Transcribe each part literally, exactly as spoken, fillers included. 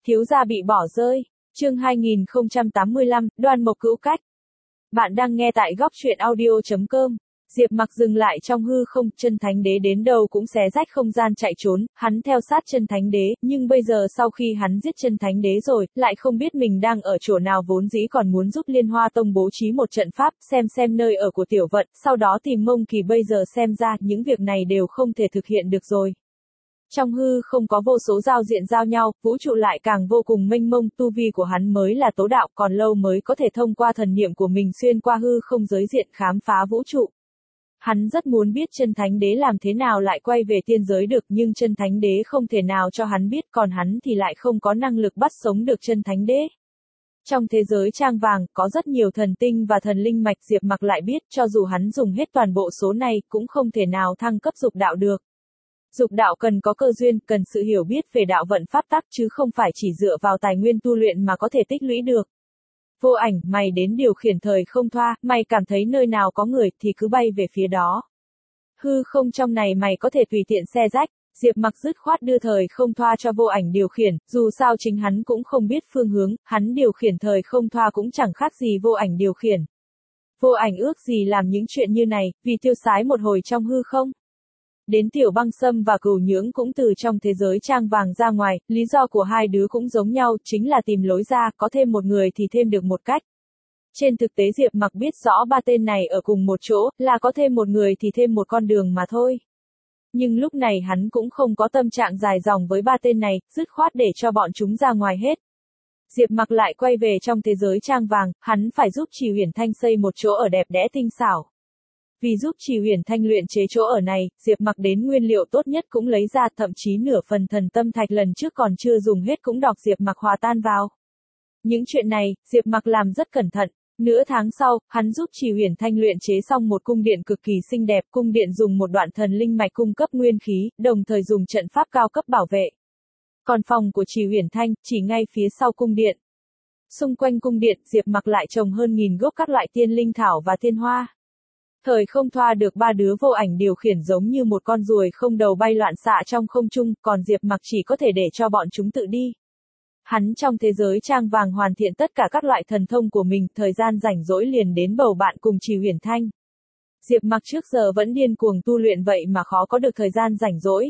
Thiếu gia bị bỏ rơi. Chương hai nghìn không trăm tám mươi lăm, Đoan Mộc Cữu Cách. Bạn đang nghe tại góc truyện audio chấm com. Diệp Mặc dừng lại trong hư không, chân thánh đế đến đâu cũng xé rách không gian chạy trốn, hắn theo sát chân thánh đế, nhưng bây giờ sau khi hắn giết chân thánh đế rồi, lại không biết mình đang ở chỗ nào, vốn dĩ còn muốn giúp Liên Hoa Tông bố trí một trận pháp, xem xem nơi ở của Tiểu Vận, sau đó tìm Mông Kỳ, bây giờ xem ra, những việc này đều không thể thực hiện được rồi. Trong hư không có vô số giao diện giao nhau, vũ trụ lại càng vô cùng mênh mông, tu vi của hắn mới là tố đạo, còn lâu mới có thể thông qua thần niệm của mình xuyên qua hư không giới diện khám phá vũ trụ. Hắn rất muốn biết chân thánh đế làm thế nào lại quay về tiên giới được, nhưng chân thánh đế không thể nào cho hắn biết, còn hắn thì lại không có năng lực bắt sống được chân thánh đế. Trong thế giới trang vàng, có rất nhiều thần tinh và thần linh mạch, Diệp Mặc lại biết, cho dù hắn dùng hết toàn bộ số này, cũng không thể nào thăng cấp dục đạo được. Dục đạo cần có cơ duyên, cần sự hiểu biết về đạo vận pháp tắc chứ không phải chỉ dựa vào tài nguyên tu luyện mà có thể tích lũy được. Vô Ảnh, mày đến điều khiển thời không thoa, mày cảm thấy nơi nào có người thì cứ bay về phía đó. Hư không trong này mày có thể tùy tiện xé rách. Diệp Mặc dứt khoát đưa thời không thoa cho Vô Ảnh điều khiển, dù sao chính hắn cũng không biết phương hướng, hắn điều khiển thời không thoa cũng chẳng khác gì Vô Ảnh điều khiển. Vô Ảnh ước gì làm những chuyện như này, vì tiêu sái một hồi trong hư không. Đến Tiểu Băng Sâm và Cửu Nhưỡng cũng từ trong thế giới trang vàng ra ngoài, lý do của hai đứa cũng giống nhau, chính là tìm lối ra, có thêm một người thì thêm được một cách. Trên thực tế Diệp Mặc biết rõ ba tên này ở cùng một chỗ, là có thêm một người thì thêm một con đường mà thôi. Nhưng lúc này hắn cũng không có tâm trạng dài dòng với ba tên này, dứt khoát để cho bọn chúng ra ngoài hết. Diệp Mặc lại quay về trong thế giới trang vàng, hắn phải giúp Trì Huyền Thanh xây một chỗ ở đẹp đẽ tinh xảo. Vì giúp Trì Huyền Thanh luyện chế chỗ ở này, Diệp Mặc đến nguyên liệu tốt nhất cũng lấy ra, thậm chí nửa phần thần tâm thạch lần trước còn chưa dùng hết cũng đọc Diệp Mặc hòa tan vào. Những chuyện này, Diệp Mặc làm rất cẩn thận. Nửa tháng sau, hắn giúp Trì Huyền Thanh luyện chế xong một cung điện cực kỳ xinh đẹp, cung điện dùng một đoạn thần linh mạch cung cấp nguyên khí, đồng thời dùng trận pháp cao cấp bảo vệ. Còn phòng của Trì Huyền Thanh, chỉ ngay phía sau cung điện. Xung quanh cung điện, Diệp Mặc lại trồng hơn nghìn gốc các loại tiên linh thảo và tiên hoa. Thời không thoa được ba đứa Vô Ảnh điều khiển giống như một con ruồi không đầu bay loạn xạ trong không trung, còn Diệp Mặc chỉ có thể để cho bọn chúng tự đi. Hắn trong thế giới trang vàng hoàn thiện tất cả các loại thần thông của mình, thời gian rảnh rỗi liền đến bầu bạn cùng Trì Huyền Thanh. Diệp Mặc trước giờ vẫn điên cuồng tu luyện vậy mà khó có được thời gian rảnh rỗi.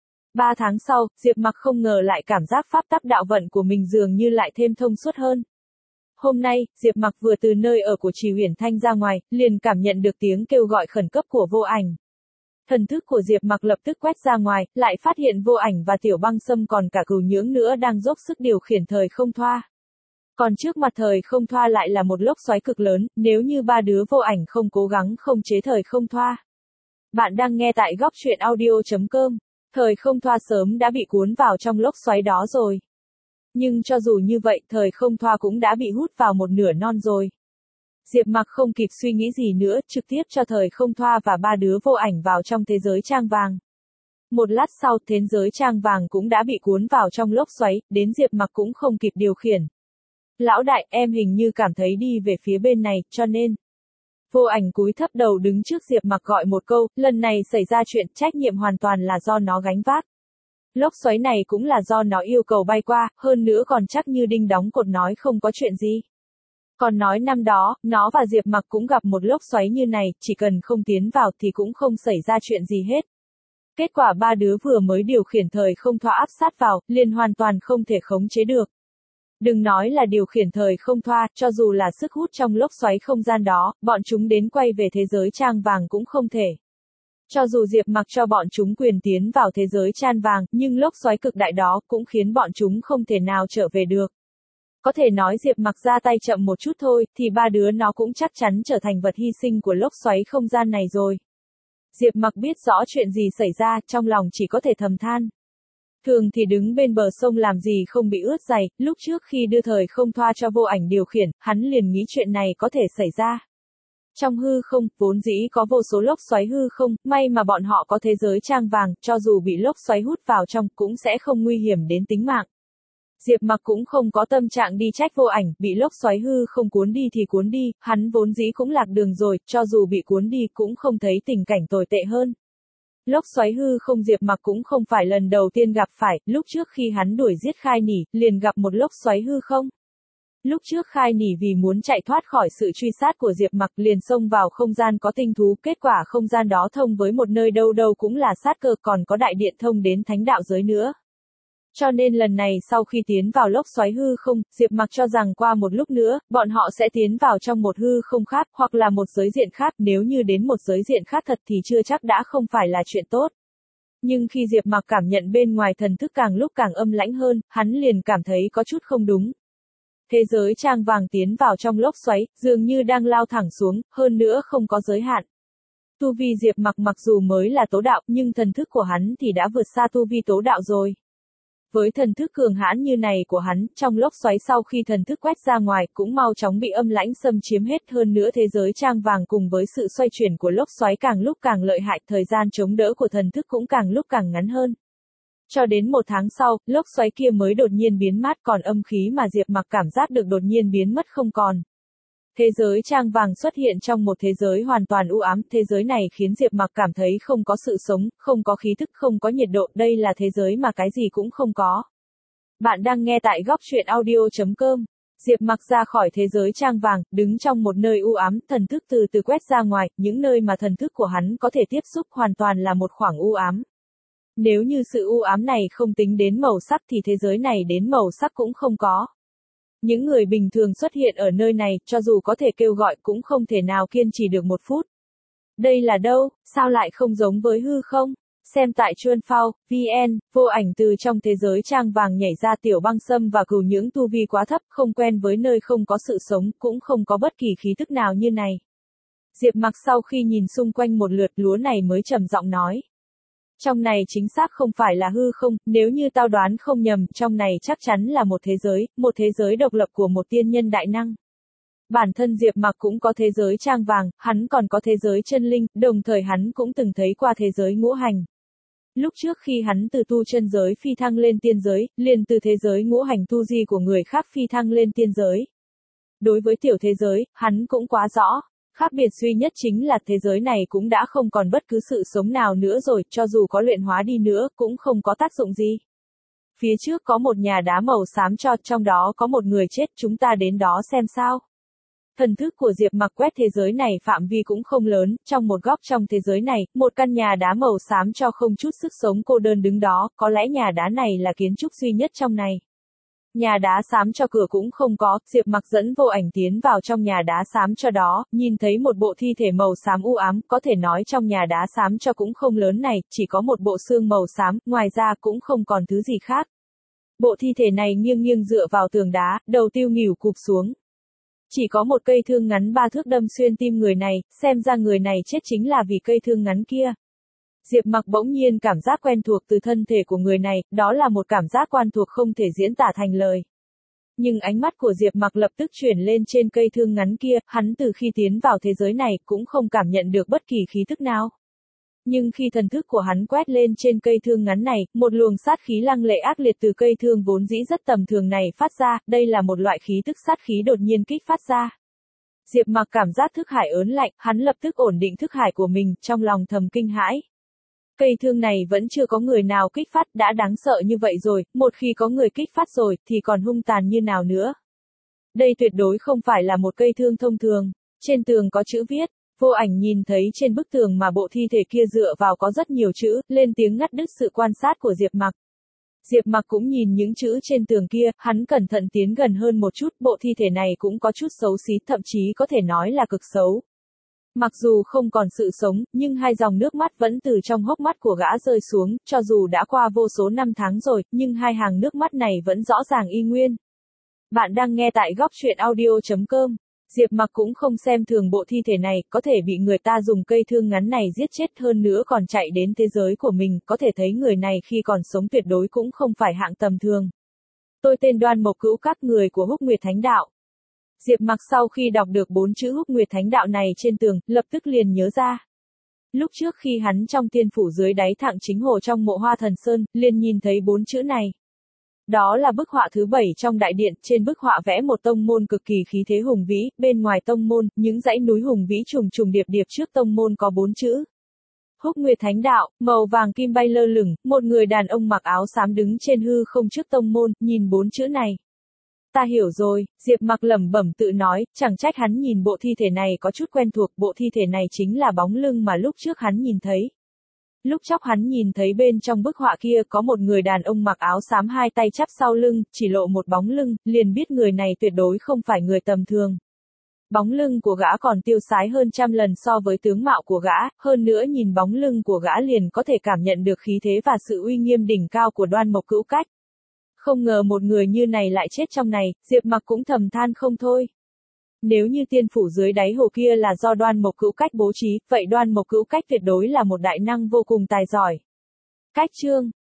Ba tháng sau, Diệp Mặc không ngờ lại cảm giác pháp tắc đạo vận của mình dường như lại thêm thông suốt hơn. Hôm nay, Diệp Mặc vừa từ nơi ở của Trì Huyền Thanh ra ngoài, liền cảm nhận được tiếng kêu gọi khẩn cấp của Vô Ảnh. Thần thức của Diệp Mặc lập tức quét ra ngoài, lại phát hiện Vô Ảnh và Tiểu Băng Sâm còn cả Cửu Nhưỡng nữa đang dốc sức điều khiển thời không thoa. Còn trước mặt thời không thoa lại là một lốc xoáy cực lớn, nếu như ba đứa Vô Ảnh không cố gắng không chế thời không thoa. Bạn đang nghe tại góc truyện audio chấm com. Thời không thoa sớm đã bị cuốn vào trong lốc xoáy đó rồi. Nhưng cho dù như vậy, thời không thoa cũng đã bị hút vào một nửa non rồi. Diệp Mặc không kịp suy nghĩ gì nữa, trực tiếp cho thời không thoa và ba đứa Vô Ảnh vào trong thế giới trang vàng. Một lát sau, thế giới trang vàng cũng đã bị cuốn vào trong lốc xoáy, đến Diệp Mặc cũng không kịp điều khiển. Lão đại, em hình như cảm thấy đi về phía bên này, cho nên. Vô Ảnh cúi thấp đầu đứng trước Diệp Mặc gọi một câu, lần này xảy ra chuyện, trách nhiệm hoàn toàn là do nó gánh vác. Lốc xoáy này cũng là do nó yêu cầu bay qua, hơn nữa còn chắc như đinh đóng cột nói không có chuyện gì. Còn nói năm đó, nó và Diệp Mặc cũng gặp một lốc xoáy như này, chỉ cần không tiến vào thì cũng không xảy ra chuyện gì hết. Kết quả ba đứa vừa mới điều khiển thời không thoa áp sát vào, liền hoàn toàn không thể khống chế được. Đừng nói là điều khiển thời không thoa, cho dù là sức hút trong lốc xoáy không gian đó, bọn chúng đến quay về thế giới trang vàng cũng không thể. Cho dù Diệp Mặc cho bọn chúng quyền tiến vào thế giới trang vàng, nhưng lốc xoáy cực đại đó cũng khiến bọn chúng không thể nào trở về được. Có thể nói Diệp Mặc ra tay chậm một chút thôi, thì ba đứa nó cũng chắc chắn trở thành vật hy sinh của lốc xoáy không gian này rồi. Diệp Mặc biết rõ chuyện gì xảy ra, trong lòng chỉ có thể thầm than. Thường thì đứng bên bờ sông làm gì không bị ướt giày, lúc trước khi đưa thời không thoa cho Vô Ảnh điều khiển, hắn liền nghĩ chuyện này có thể xảy ra. Trong hư không, vốn dĩ có vô số lốc xoáy hư không, may mà bọn họ có thế giới trang vàng, cho dù bị lốc xoáy hút vào trong, cũng sẽ không nguy hiểm đến tính mạng. Diệp Mặc cũng không có tâm trạng đi trách Vô Ảnh, bị lốc xoáy hư không cuốn đi thì cuốn đi, hắn vốn dĩ cũng lạc đường rồi, cho dù bị cuốn đi cũng không thấy tình cảnh tồi tệ hơn. Lốc xoáy hư không Diệp Mặc cũng không phải lần đầu tiên gặp phải, lúc trước khi hắn đuổi giết Khai Nỉ, liền gặp một lốc xoáy hư không. Lúc trước Khai Nỉ vì muốn chạy thoát khỏi sự truy sát của Diệp Mặc liền xông vào không gian có tinh thú, kết quả không gian đó thông với một nơi đâu đâu cũng là sát cơ, còn có đại điện thông đến thánh đạo giới nữa. Cho nên lần này sau khi tiến vào lốc xoáy hư không, Diệp Mặc cho rằng qua một lúc nữa, bọn họ sẽ tiến vào trong một hư không khác, hoặc là một giới diện khác, nếu như đến một giới diện khác thật thì chưa chắc đã không phải là chuyện tốt. Nhưng khi Diệp Mặc cảm nhận bên ngoài thần thức càng lúc càng âm lãnh hơn, hắn liền cảm thấy có chút không đúng. Thế giới trang vàng tiến vào trong lốc xoáy, dường như đang lao thẳng xuống, hơn nữa không có giới hạn. Tu vi Diệp Mặc mặc dù mới là tố đạo, nhưng thần thức của hắn thì đã vượt xa tu vi tố đạo rồi. Với thần thức cường hãn như này của hắn, trong lốc xoáy sau khi thần thức quét ra ngoài, cũng mau chóng bị âm lãnh xâm chiếm hết, hơn nữa thế giới trang vàng cùng với sự xoay chuyển của lốc xoáy càng lúc càng lợi hại, thời gian chống đỡ của thần thức cũng càng lúc càng ngắn hơn. Cho đến một tháng sau, lốc xoáy kia mới đột nhiên biến mất, còn âm khí mà Diệp Mặc cảm giác được đột nhiên biến mất không còn. Thế giới trang vàng xuất hiện trong một thế giới hoàn toàn u ám, thế giới này khiến Diệp Mặc cảm thấy không có sự sống, không có khí thức, không có nhiệt độ, đây là thế giới mà cái gì cũng không có. Bạn đang nghe tại góc truyện audio chấm com. Diệp Mặc ra khỏi thế giới trang vàng, đứng trong một nơi u ám, thần thức từ từ quét ra ngoài, những nơi mà thần thức của hắn có thể tiếp xúc hoàn toàn là một khoảng u ám. Nếu như sự u ám này không tính đến màu sắc thì thế giới này đến màu sắc cũng không có. Những người bình thường xuất hiện ở nơi này, cho dù có thể kêu gọi cũng không thể nào kiên trì được một phút. Đây là đâu, sao lại không giống với hư không? Xem tại Chuan Phao, vn, vô ảnh từ trong thế giới trang vàng nhảy ra Tiểu Băng Sâm và Cửu Nhưỡng tu vi quá thấp, không quen với nơi không có sự sống, cũng không có bất kỳ khí tức nào như này. Diệp Mặc sau khi nhìn xung quanh một lượt lúa này mới trầm giọng nói. Trong này chính xác không phải là hư không, nếu như tao đoán không nhầm, trong này chắc chắn là một thế giới, một thế giới độc lập của một tiên nhân đại năng. Bản thân Diệp Mặc cũng có thế giới trang vàng, hắn còn có thế giới chân linh, đồng thời hắn cũng từng thấy qua thế giới ngũ hành. Lúc trước khi hắn từ tu chân giới phi thăng lên tiên giới, liền từ thế giới ngũ hành tu di của người khác phi thăng lên tiên giới. Đối với tiểu thế giới, hắn cũng quá rõ. Khác biệt duy nhất chính là thế giới này cũng đã không còn bất cứ sự sống nào nữa rồi, cho dù có luyện hóa đi nữa, cũng không có tác dụng gì. Phía trước có một nhà đá màu xám cho, trong đó có một người chết, chúng ta đến đó xem sao. Thần thức của Diệp Mặc quét thế giới này phạm vi cũng không lớn, trong một góc trong thế giới này, một căn nhà đá màu xám cho không chút sức sống cô đơn đứng đó, có lẽ nhà đá này là kiến trúc duy nhất trong này. Nhà đá xám cho cửa cũng không có, Diệp Mặc dẫn vô ảnh tiến vào trong nhà đá xám cho đó, nhìn thấy một bộ thi thể màu xám u ám, có thể nói trong nhà đá xám cho cũng không lớn này, chỉ có một bộ xương màu xám, ngoài ra cũng không còn thứ gì khác. Bộ thi thể này nghiêng nghiêng dựa vào tường đá, đầu tiêu nghỉu cụp xuống. Chỉ có một cây thương ngắn ba thước đâm xuyên tim người này, xem ra người này chết chính là vì cây thương ngắn kia. Diệp Mặc bỗng nhiên cảm giác quen thuộc từ thân thể của người này, đó là một cảm giác quen thuộc không thể diễn tả thành lời. Nhưng ánh mắt của Diệp Mặc lập tức chuyển lên trên cây thương ngắn kia, hắn từ khi tiến vào thế giới này cũng không cảm nhận được bất kỳ khí tức nào. Nhưng khi thần thức của hắn quét lên trên cây thương ngắn này, một luồng sát khí lăng lệ ác liệt từ cây thương vốn dĩ rất tầm thường này phát ra, đây là một loại khí tức sát khí đột nhiên kích phát ra. Diệp Mặc cảm giác thức hải ớn lạnh, hắn lập tức ổn định thức hải của mình, trong lòng thầm kinh hãi. Cây thương này vẫn chưa có người nào kích phát, đã đáng sợ như vậy rồi, một khi có người kích phát rồi, thì còn hung tàn như nào nữa. Đây tuyệt đối không phải là một cây thương thông thường. Trên tường có chữ viết, vô ảnh nhìn thấy trên bức tường mà bộ thi thể kia dựa vào có rất nhiều chữ, lên tiếng ngắt đứt sự quan sát của Diệp Mặc. Diệp Mặc cũng nhìn những chữ trên tường kia, hắn cẩn thận tiến gần hơn một chút, bộ thi thể này cũng có chút xấu xí, thậm chí có thể nói là cực xấu. Mặc dù không còn sự sống, nhưng hai dòng nước mắt vẫn từ trong hốc mắt của gã rơi xuống, cho dù đã qua vô số năm tháng rồi, nhưng hai hàng nước mắt này vẫn rõ ràng y nguyên. Bạn đang nghe tại góc truyện audio chấm com. Diệp Mặc cũng không xem thường bộ thi thể này, có thể bị người ta dùng cây thương ngắn này giết chết hơn nữa còn chạy đến thế giới của mình, có thể thấy người này khi còn sống tuyệt đối cũng không phải hạng tầm thường. Tôi tên Đoan Mộc Cữu, các người của Húc Nguyệt Thánh Đạo. Diệp Mặc sau khi đọc được bốn chữ Húc Nguyệt Thánh Đạo này trên tường, lập tức liền nhớ ra. Lúc trước khi hắn trong tiên phủ dưới đáy Thạng Chính Hồ trong mộ Hoa Thần Sơn, liền nhìn thấy bốn chữ này. Đó là bức họa thứ bảy trong đại điện, trên bức họa vẽ một tông môn cực kỳ khí thế hùng vĩ, bên ngoài tông môn, những dãy núi hùng vĩ trùng trùng điệp điệp, trước tông môn có bốn chữ. Húc Nguyệt Thánh Đạo, màu vàng kim bay lơ lửng, một người đàn ông mặc áo xám đứng trên hư không trước tông môn, nhìn bốn chữ này. Ta hiểu rồi, Diệp Mặc lẩm bẩm tự nói, chẳng trách hắn nhìn bộ thi thể này có chút quen thuộc, bộ thi thể này chính là bóng lưng mà lúc trước hắn nhìn thấy. Lúc chốc hắn nhìn thấy bên trong bức họa kia có một người đàn ông mặc áo xám hai tay chắp sau lưng, chỉ lộ một bóng lưng, liền biết người này tuyệt đối không phải người tầm thường. Bóng lưng của gã còn tiêu sái hơn trăm lần so với tướng mạo của gã, hơn nữa nhìn bóng lưng của gã liền có thể cảm nhận được khí thế và sự uy nghiêm đỉnh cao của Đoan Mộc Cữu Cách. Không ngờ một người như này lại chết trong này, Diệp Mặc cũng thầm than không thôi. Nếu như tiên phủ dưới đáy hồ kia là do Đoan Mộc Cữu Cách bố trí, vậy Đoan Mộc Cữu Cách tuyệt đối là một đại năng vô cùng tài giỏi. Cách chương